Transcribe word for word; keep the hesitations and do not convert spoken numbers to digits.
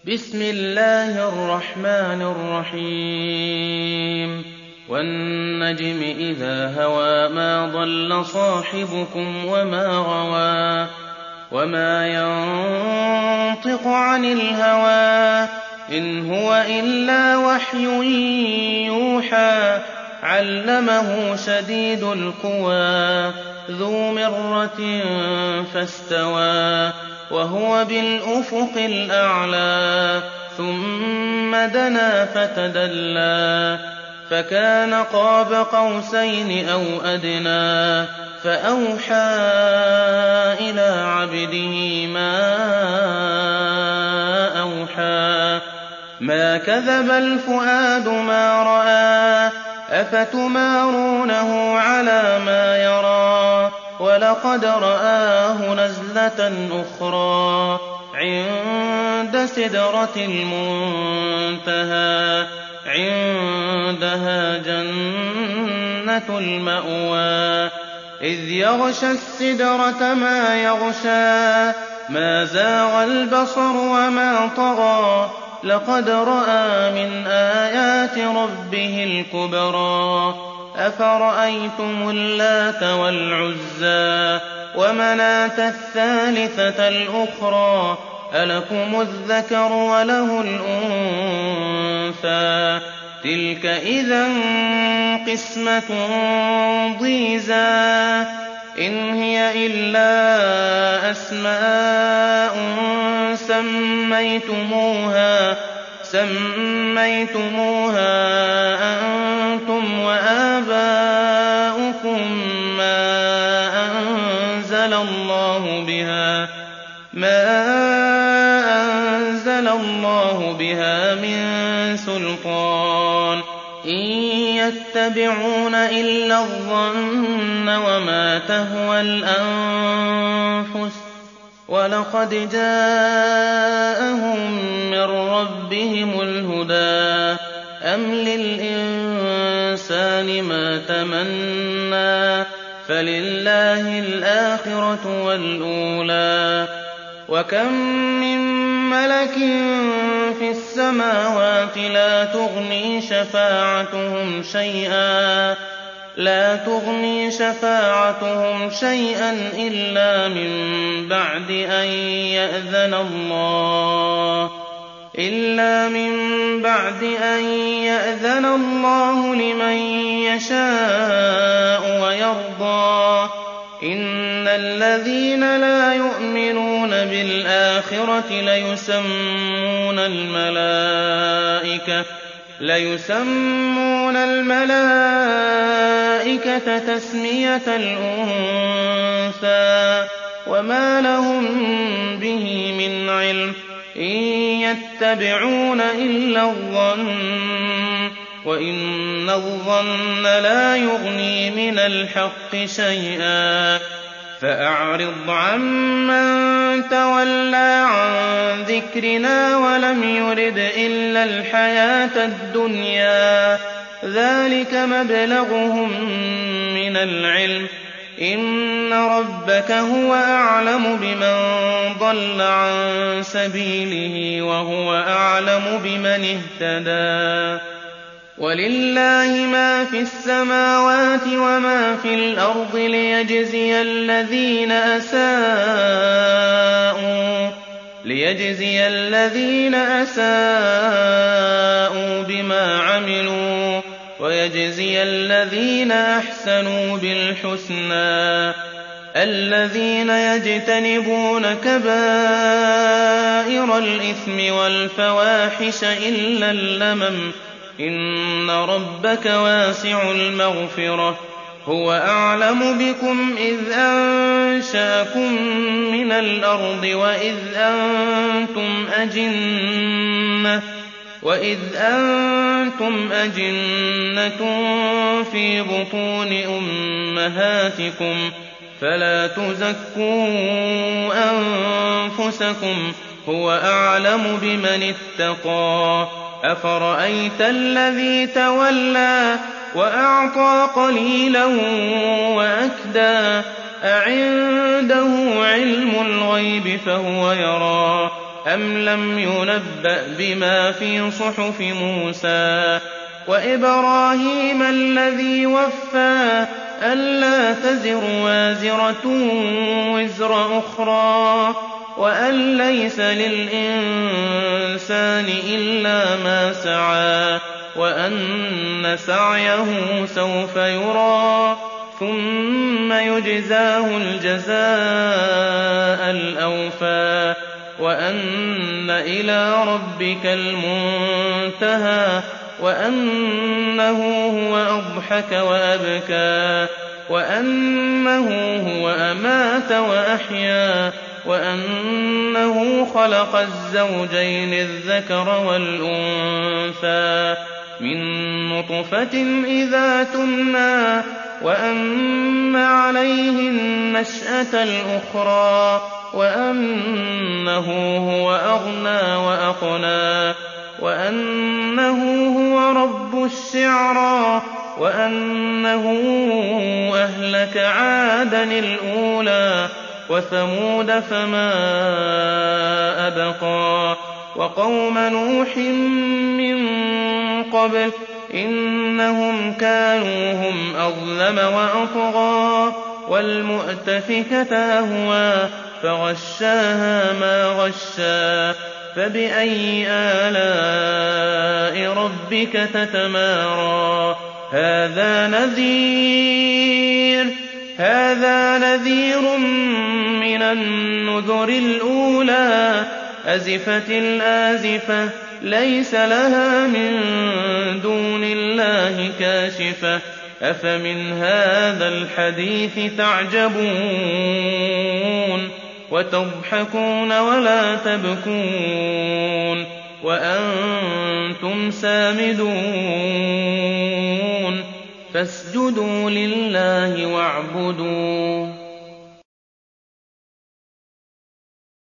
بسم الله الرحمن الرحيم والنجم إذا هوى ما ضل صاحبكم وما غوى وما ينطق عن الهوى إن هو إلا وحي يوحى علمه شديد القوى ذو مرة فاستوى وهو بالأفق الأعلى ثم دنا فتدلى فكان قاب قوسين أو أدنى فأوحى إلى عبده ما أوحى ما كذب الفؤاد ما رأى أفتمارونه على ما يرى ولقد رآه نزلة أخرى عند سدرة المنتهى عندها جنة المأوى إذ يغشى السدرة ما يغشى ما زاغ البصر وما طغى لقد رأى من آيات ربه الكبرى أفرأيتم اللات والعزى ومناة الثالثة الأخرى ألكم الذكر وله الأنثى تلك إذا قسمة ضيزى إن هي إلا أسماء سميتموها سميتموها أنتم وآباؤكم ما أنزل الله بها ما أنزل الله بها من سلطان إن يتبعون إلا الظن وما تهوى الأنفس ولقد جاءهم من ربهم الهدى أم للإنسان ما تمنى فلله الآخرة والأولى وكم من ملك في السماوات لا تغني شفاعتهم شيئا لا تغني شفاعتهم شيئا إلا من بعد أن يأذن الله إلا من بعد أن يأذن الله لمن يشاء ويرضى إن الذين لا يؤمنون بالآخرة ليسمون الملائكة ليسمون الملائكة تسمية الأنثى وما لهم به من علم إن يتبعون إلا الظن وإن الظن لا يغني من الحق شيئا فأعرض عمن تولى عن ذكرنا ولم يرد إلا الحياة الدنيا ذلك مبلغهم من العلم إن ربك هو أعلم بمن ضل عن سبيله وهو أعلم بمن اهتدى ولله ما في السماوات وما في الأرض ليجزي الذين أساءوا ليجزي الذين أساءوا بما عملوا ويجزي الذين أحسنوا بالحسنى الذين يجتنبون كبائر الإثم والفواحش إلا اللمم إن ربك واسع المغفرة هو أعلم بكم إذ أنشأكم من الأرض وإذ أنتم أجنة وإذ أنتم أجنة في بطون أمهاتكم فلا تزكوا أنفسكم هو أعلم بمن اتقى أفرأيت الذي تولى وأعطى قليلا وأكدى أعنده علم الغيب فهو يرى أَمْ لَمْ يُنَبَّأْ بِمَا فِي صُحُفِ مُوسَىٰ وَإِبْرَاهِيمَ الَّذِي وَفَّىٰ أَلَّا تَزِرُ وَازِرَةٌ وِزْرَ أُخْرَىٰ وَأَن لَّيْسَ لِلْإِنسَانِ إِلَّا مَا سَعَىٰ وَأَنَّ سَعْيَهُ سَوْفَ يُرَىٰ ثُمَّ يُجْزَاهُ الْجَزَاءَ الْأَوْفَىٰ وَأَنَّ إِلَىٰ رَبِّكَ الْمُنتَهَىٰ وَأَنَّهُ هُوَ أَضْحَكَ وَأَبْكَىٰ وَأَنَّهُ هُوَ أَمَاتَ وَأَحْيَا وَأَنَّهُ خَلَقَ الزَّوْجَيْنِ الذَّكَرَ وَالْأُنثَىٰ مِن نُّطْفَةٍ إِذَا تُمْنَىٰ وَأَنَّ عَلَيْهِ النَّشْأَةَ الْأُخْرَىٰ وَأَنَّهُ هُوَ أَغْنَىٰ وَأَقْنَىٰ وَأَنَّهُ هُوَ رَبُّ الشِّعْرَىٰ وَأَنَّهُ أَهْلَكَ عَادًا الْأُولَىٰ وَثَمُودَ فَمَا أَبْقَىٰ وَقَوْمَ نُوحٍ مِّن قَبْلُ إِنَّهُمْ كَانُوا هُمْ أَظْلَمَ وَأَطْغَىٰ وَالْمُؤْتَفِكَةَ أَهْوَىٰ فَغَشَّاهَا مَا غَشَّىٰ فَبِأَيِّ آلَاءِ رَبِّكَ تَتَمَارَىٰ هَٰذَا نَذِيرٌ هَٰذَا نَذِيرٌ مِّنَ النُّذُرِ الْأُولَىٰ أَزِفَتِ الْآزِفَةُ لَيْسَ لَهَا مِن دُونِ اللَّهِ كَاشِفَةٌ أَفَمِنْ هَٰذَا الْحَدِيثِ تَعْجَبُونَ وَتَضْحَكُونَ وَلَا تَبْكُونَ وَأَنتُمْ سَامِدُونَ فَاسْجُدُوا لِلَّهِ وَاعْبُدُوا